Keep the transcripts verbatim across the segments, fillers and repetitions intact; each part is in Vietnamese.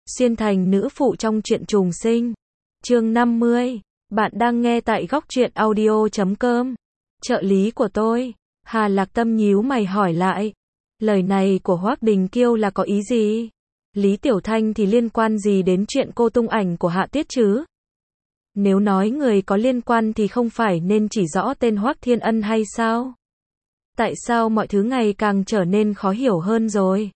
Xuyên thành nữ phụ trong truyện trùng sinh. Chương năm mươi. Bạn đang nghe tại góc truyện audio chấm com. Trợ lý của tôi. Hà Lạc Tâm nhíu mày hỏi lại. Lời này của Hoắc Đình Kiêu là có ý gì? Lý Tiểu Thanh thì liên quan gì đến chuyện cô tung ảnh của Hạ Tuyết chứ? Nếu nói người có liên quan thì không phải nên chỉ rõ tên Hoắc Thiên Ân hay sao? Tại sao mọi thứ ngày càng trở nên khó hiểu hơn rồi?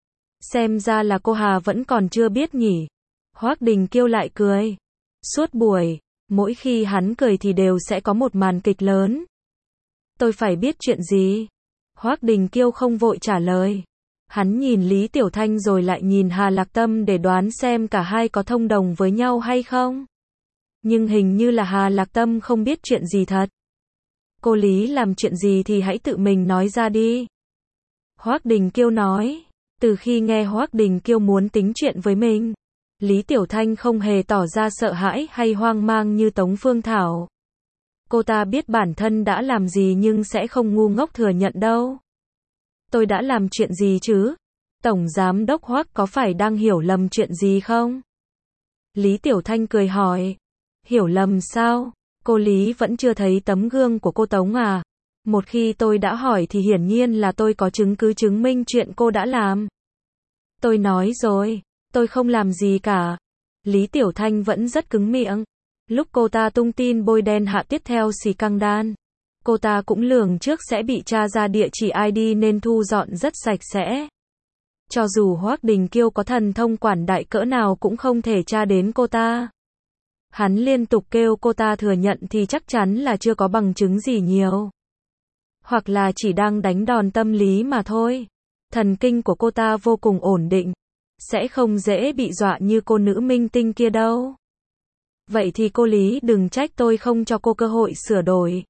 Xem ra là cô Hà vẫn còn chưa biết nhỉ. Hoắc Đình Kiêu lại cười. Suốt buổi, mỗi khi hắn cười thì đều sẽ có một màn kịch lớn. Tôi phải biết chuyện gì? Hoắc Đình Kiêu không vội trả lời. Hắn nhìn Lý Tiểu Thanh rồi lại nhìn Hà Lạc Tâm để đoán xem cả hai có thông đồng với nhau hay không. Nhưng hình như là Hà Lạc Tâm không biết chuyện gì thật. Cô Lý làm chuyện gì thì hãy tự mình nói ra đi. Hoắc Đình Kiêu nói. Từ khi nghe Hoắc Đình Kiêu muốn tính chuyện với mình, Lý Tiểu Thanh không hề tỏ ra sợ hãi hay hoang mang như Tống Phương Thảo. Cô ta biết bản thân đã làm gì nhưng sẽ không ngu ngốc thừa nhận đâu. Tôi đã làm chuyện gì chứ? Tổng Giám Đốc Hoắc có phải đang hiểu lầm chuyện gì không? Lý Tiểu Thanh cười hỏi. Hiểu lầm sao? Cô Lý vẫn chưa thấy tấm gương của cô Tống à? Một khi tôi đã hỏi thì hiển nhiên là tôi có chứng cứ chứng minh chuyện cô đã làm. Tôi nói rồi, tôi không làm gì cả. Lý Tiểu Thanh vẫn rất cứng miệng. Lúc cô ta tung tin bôi đen Hạ Tuyết theo xì căng đan, cô ta cũng lường trước sẽ bị tra ra địa chỉ i đê nên thu dọn rất sạch sẽ. Cho dù Hoắc Đình Kiêu có thần thông quảng đại cỡ nào cũng không thể tra đến cô ta. Hắn liên tục kêu cô ta thừa nhận thì chắc chắn là chưa có bằng chứng gì nhiều. Hoặc là chỉ đang đánh đòn tâm lý mà thôi. Thần kinh của cô ta vô cùng ổn định. Sẽ không dễ bị dọa như cô nữ minh tinh kia đâu. Vậy thì cô Lý đừng trách tôi không cho cô cơ hội sửa đổi.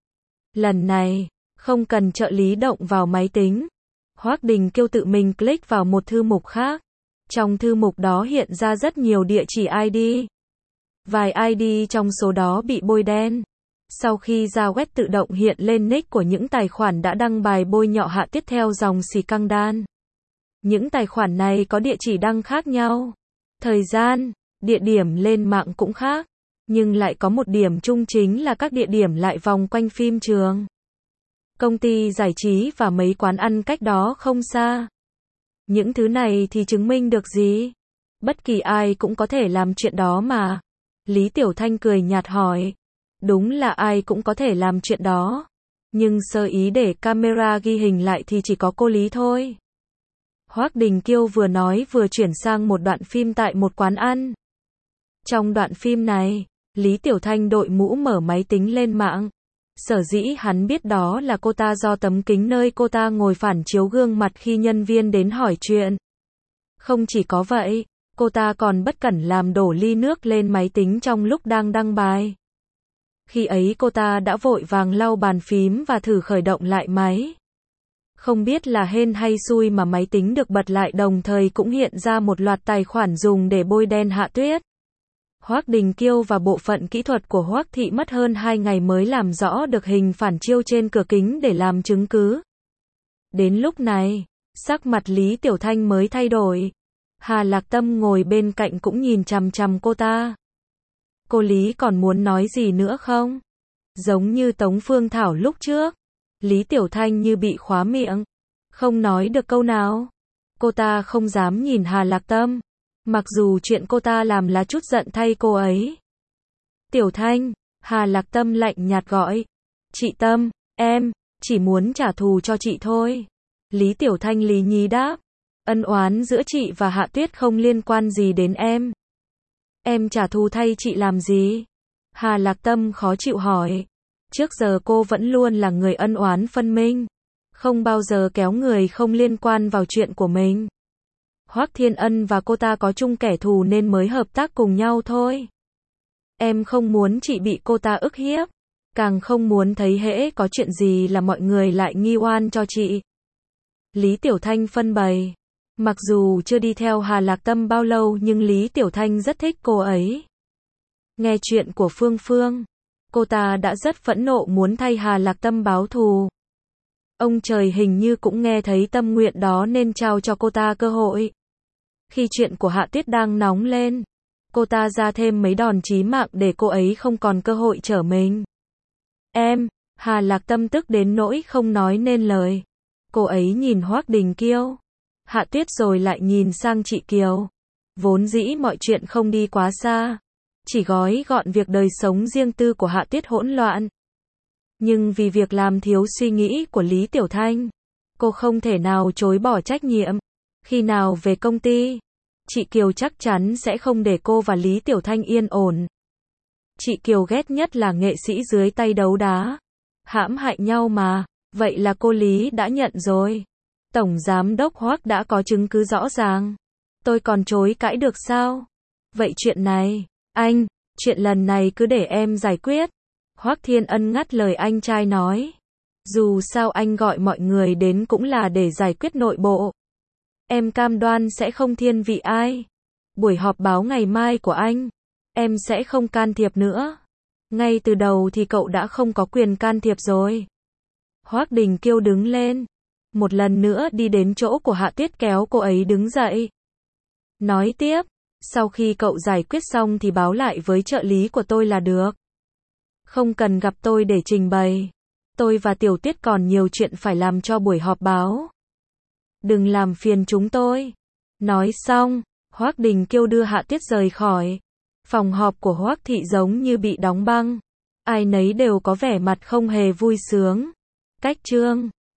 Lần này, không cần trợ lý động vào máy tính. Hoắc Đình Kiêu tự mình click vào một thư mục khác. Trong thư mục đó hiện ra rất nhiều địa chỉ i đê. Vài i đê trong số đó bị bôi đen. Sau khi ra web tự động hiện lên nick của những tài khoản đã đăng bài bôi nhọ Hạ Tuyết theo dòng xì căng đan. Những tài khoản này có địa chỉ đăng khác nhau. Thời gian, địa điểm lên mạng cũng khác. Nhưng lại có một điểm chung chính là các địa điểm lại vòng quanh phim trường, công ty giải trí và mấy quán ăn cách đó không xa. Những thứ này thì chứng minh được gì? Bất kỳ ai cũng có thể làm chuyện đó mà. Lý Tiểu Thanh cười nhạt hỏi. Đúng là ai cũng có thể làm chuyện đó. Nhưng sơ ý để camera ghi hình lại thì chỉ có cô Lý thôi. Hoắc Đình Kiêu vừa nói vừa chuyển sang một đoạn phim tại một quán ăn. Trong đoạn phim này, Lý Tiểu Thanh đội mũ mở máy tính lên mạng. Sở dĩ hắn biết đó là cô ta do tấm kính nơi cô ta ngồi phản chiếu gương mặt khi nhân viên đến hỏi chuyện. Không chỉ có vậy, cô ta còn bất cẩn làm đổ ly nước lên máy tính trong lúc đang đăng bài. Khi ấy cô ta đã vội vàng lau bàn phím và thử khởi động lại máy. Không biết là hên hay xui mà máy tính được bật lại đồng thời cũng hiện ra một loạt tài khoản dùng để bôi đen Hạ Tuyết. Hoắc Đình Kiêu và bộ phận kỹ thuật của Hoắc Thị mất hơn hai ngày mới làm rõ được hình phản chiếu trên cửa kính để làm chứng cứ. Đến lúc này, sắc mặt Lý Tiểu Thanh mới thay đổi. Hà Lạc Tâm ngồi bên cạnh cũng nhìn chằm chằm cô ta. Cô Lý còn muốn nói gì nữa không? Giống như Tống Phương Thảo lúc trước. Lý Tiểu Thanh như bị khóa miệng. Không nói được câu nào. Cô ta không dám nhìn Hà Lạc Tâm. Mặc dù chuyện cô ta làm là chút giận thay cô ấy. Tiểu Thanh, Hà Lạc Tâm lạnh nhạt gọi. Chị Tâm, em, chỉ muốn trả thù cho chị thôi. Lý Tiểu Thanh lý nhí đáp. Ân oán giữa chị và Hạ Tuyết không liên quan gì đến em. Em trả thù thay chị làm gì? Hà Lạc Tâm khó chịu hỏi. Trước giờ cô vẫn luôn là người ân oán phân minh. Không bao giờ kéo người không liên quan vào chuyện của mình. Hoắc Thiên Ân và cô ta có chung kẻ thù nên mới hợp tác cùng nhau thôi. Em không muốn chị bị cô ta ức hiếp. Càng không muốn thấy hễ có chuyện gì là mọi người lại nghi oan cho chị. Lý Tiểu Thanh phân bày. Mặc dù chưa đi theo Hà Lạc Tâm bao lâu nhưng Lý Tiểu Thanh rất thích cô ấy. Nghe chuyện của Phương Phương, cô ta đã rất phẫn nộ muốn thay Hà Lạc Tâm báo thù. Ông trời hình như cũng nghe thấy tâm nguyện đó nên trao cho cô ta cơ hội. Khi chuyện của Hạ Tuyết đang nóng lên, cô ta ra thêm mấy đòn chí mạng để cô ấy không còn cơ hội trở mình. Em, Hà Lạc Tâm tức đến nỗi không nói nên lời. Cô ấy nhìn Hoắc Đình Kiêu, Hạ Tuyết rồi lại nhìn sang chị Kiều. Vốn dĩ mọi chuyện không đi quá xa, chỉ gói gọn việc đời sống riêng tư của Hạ Tuyết hỗn loạn. Nhưng vì việc làm thiếu suy nghĩ của Lý Tiểu Thanh, cô không thể nào chối bỏ trách nhiệm. Khi nào về công ty, chị Kiều chắc chắn sẽ không để cô và Lý Tiểu Thanh yên ổn. Chị Kiều ghét nhất là nghệ sĩ dưới tay đấu đá, hãm hại nhau mà. Vậy là cô Lý đã nhận rồi. Tổng giám đốc Hoắc đã có chứng cứ rõ ràng. Tôi còn chối cãi được sao? Vậy chuyện này, anh, chuyện lần này cứ để em giải quyết. Hoắc Thiên Ân ngắt lời anh trai nói. Dù sao anh gọi mọi người đến cũng là để giải quyết nội bộ. Em cam đoan sẽ không thiên vị ai. Buổi họp báo ngày mai của anh, em sẽ không can thiệp nữa. Ngay từ đầu thì cậu đã không có quyền can thiệp rồi. Hoắc Đình Kiêu đứng lên, một lần nữa đi đến chỗ của Hạ Tuyết kéo cô ấy đứng dậy. Nói tiếp, sau khi cậu giải quyết xong thì báo lại với trợ lý của tôi là được. Không cần gặp tôi để trình bày. Tôi và Tiểu Tuyết còn nhiều chuyện phải làm cho buổi họp báo. Đừng làm phiền chúng tôi. Nói xong, Hoắc Đình Kiêu đưa Hạ Tuyết rời khỏi. Phòng họp của Hoắc thị giống như bị đóng băng. Ai nấy đều có vẻ mặt không hề vui sướng. Cách chương